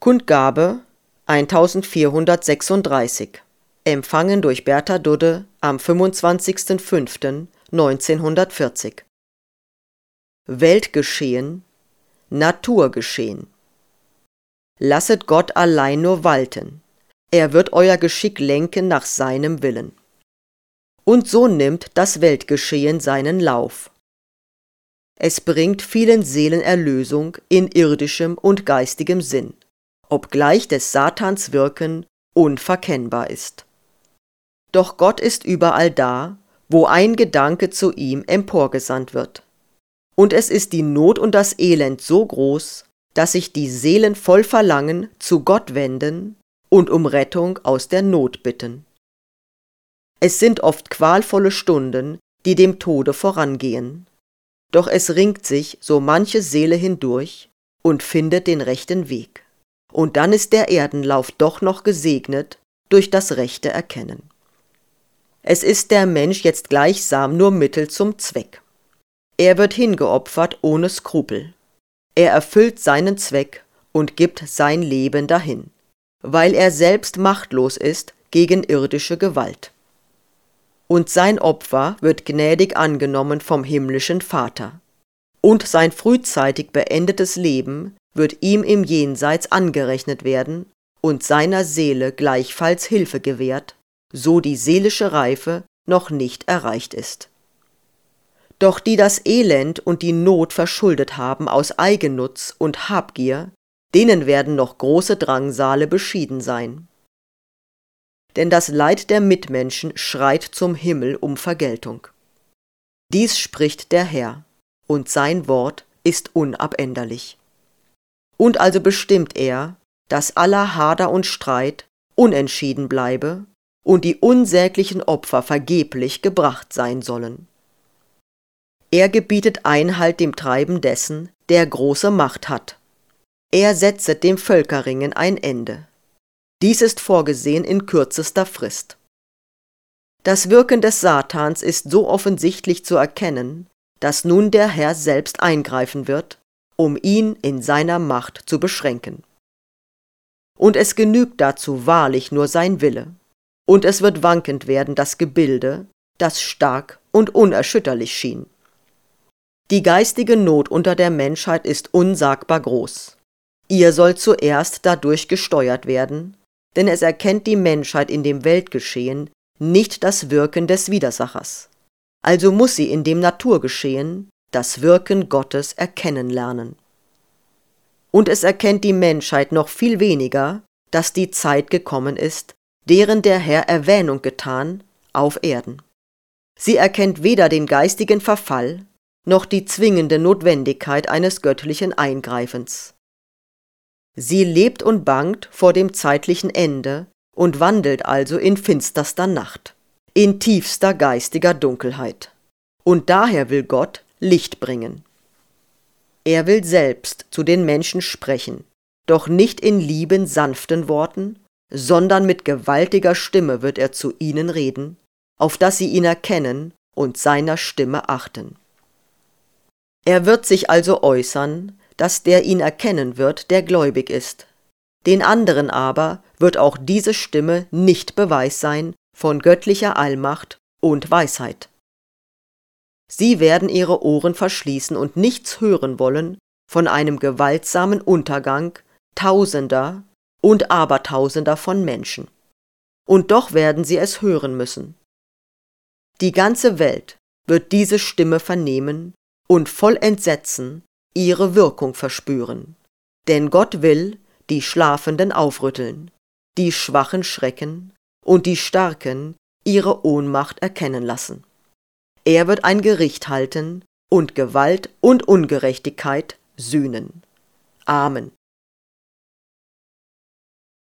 Kundgabe 1436, empfangen durch Bertha Dudde am 25.05.1940. Weltgeschehen, Naturgeschehen. Lasset Gott allein nur walten, er wird euer Geschick lenken nach seinem Willen. Und so nimmt das Weltgeschehen seinen Lauf. Es bringt vielen Seelen Erlösung in irdischem und geistigem Sinn, obgleich des Satans Wirken unverkennbar ist. Doch Gott ist überall da, wo ein Gedanke zu ihm emporgesandt wird. Und es ist die Not und das Elend so groß, dass sich die Seelen voll Verlangen zu Gott wenden und um Rettung aus der Not bitten. Es sind oft qualvolle Stunden, die dem Tode vorangehen. Doch es ringt sich so manche Seele hindurch und findet den rechten Weg. Und dann ist der Erdenlauf doch noch gesegnet durch das rechte Erkennen. Es ist der Mensch jetzt gleichsam nur Mittel zum Zweck. Er wird hingeopfert ohne Skrupel. Er erfüllt seinen Zweck und gibt sein Leben dahin, weil er selbst machtlos ist gegen irdische Gewalt. Und sein Opfer wird gnädig angenommen vom himmlischen Vater. Und sein frühzeitig beendetes Leben wird ihm im Jenseits angerechnet werden und seiner Seele gleichfalls Hilfe gewährt, so die seelische Reife noch nicht erreicht ist. Doch die das Elend und die Not verschuldet haben aus Eigennutz und Habgier, denen werden noch große Drangsale beschieden sein. Denn das Leid der Mitmenschen schreit zum Himmel um Vergeltung. Dies spricht der Herr, und sein Wort ist unabänderlich. Und also bestimmt er, dass aller Hader und Streit unentschieden bleibe und die unsäglichen Opfer vergeblich gebracht sein sollen. Er gebietet Einhalt dem Treiben dessen, der große Macht hat. Er setzet dem Völkerringen ein Ende. Dies ist vorgesehen in kürzester Frist. Das Wirken des Satans ist so offensichtlich zu erkennen, dass nun der Herr selbst eingreifen wird, um ihn in seiner Macht zu beschränken. Und es genügt dazu wahrlich nur sein Wille, und es wird wankend werden das Gebilde, das stark und unerschütterlich schien. Die geistige Not unter der Menschheit ist unsagbar groß. Ihr soll zuerst dadurch gesteuert werden, denn es erkennt die Menschheit in dem Weltgeschehen nicht das Wirken des Widersachers. Also muss sie in dem Naturgeschehen das Wirken Gottes erkennen lernen. Und es erkennt die Menschheit noch viel weniger, dass die Zeit gekommen ist, deren der Herr Erwähnung getan, auf Erden. Sie erkennt weder den geistigen Verfall, noch die zwingende Notwendigkeit eines göttlichen Eingreifens. Sie lebt und bangt vor dem zeitlichen Ende und wandelt also in finsterster Nacht, in tiefster geistiger Dunkelheit. Und daher will Gott Licht bringen. Er will selbst zu den Menschen sprechen, doch nicht in lieben, sanften Worten, sondern mit gewaltiger Stimme wird er zu ihnen reden, auf dass sie ihn erkennen und seiner Stimme achten. Er wird sich also äußern, dass der ihn erkennen wird, der gläubig ist. Den anderen aber wird auch diese Stimme nicht Beweis sein von göttlicher Allmacht und Weisheit. Sie werden ihre Ohren verschließen und nichts hören wollen von einem gewaltsamen Untergang Tausender und Abertausender von Menschen. Und doch werden sie es hören müssen. Die ganze Welt wird diese Stimme vernehmen und voll Entsetzen ihre Wirkung verspüren. Denn Gott will die Schlafenden aufrütteln, die Schwachen schrecken und die Starken ihre Ohnmacht erkennen lassen. Er wird ein Gericht halten und Gewalt und Ungerechtigkeit sühnen. Amen.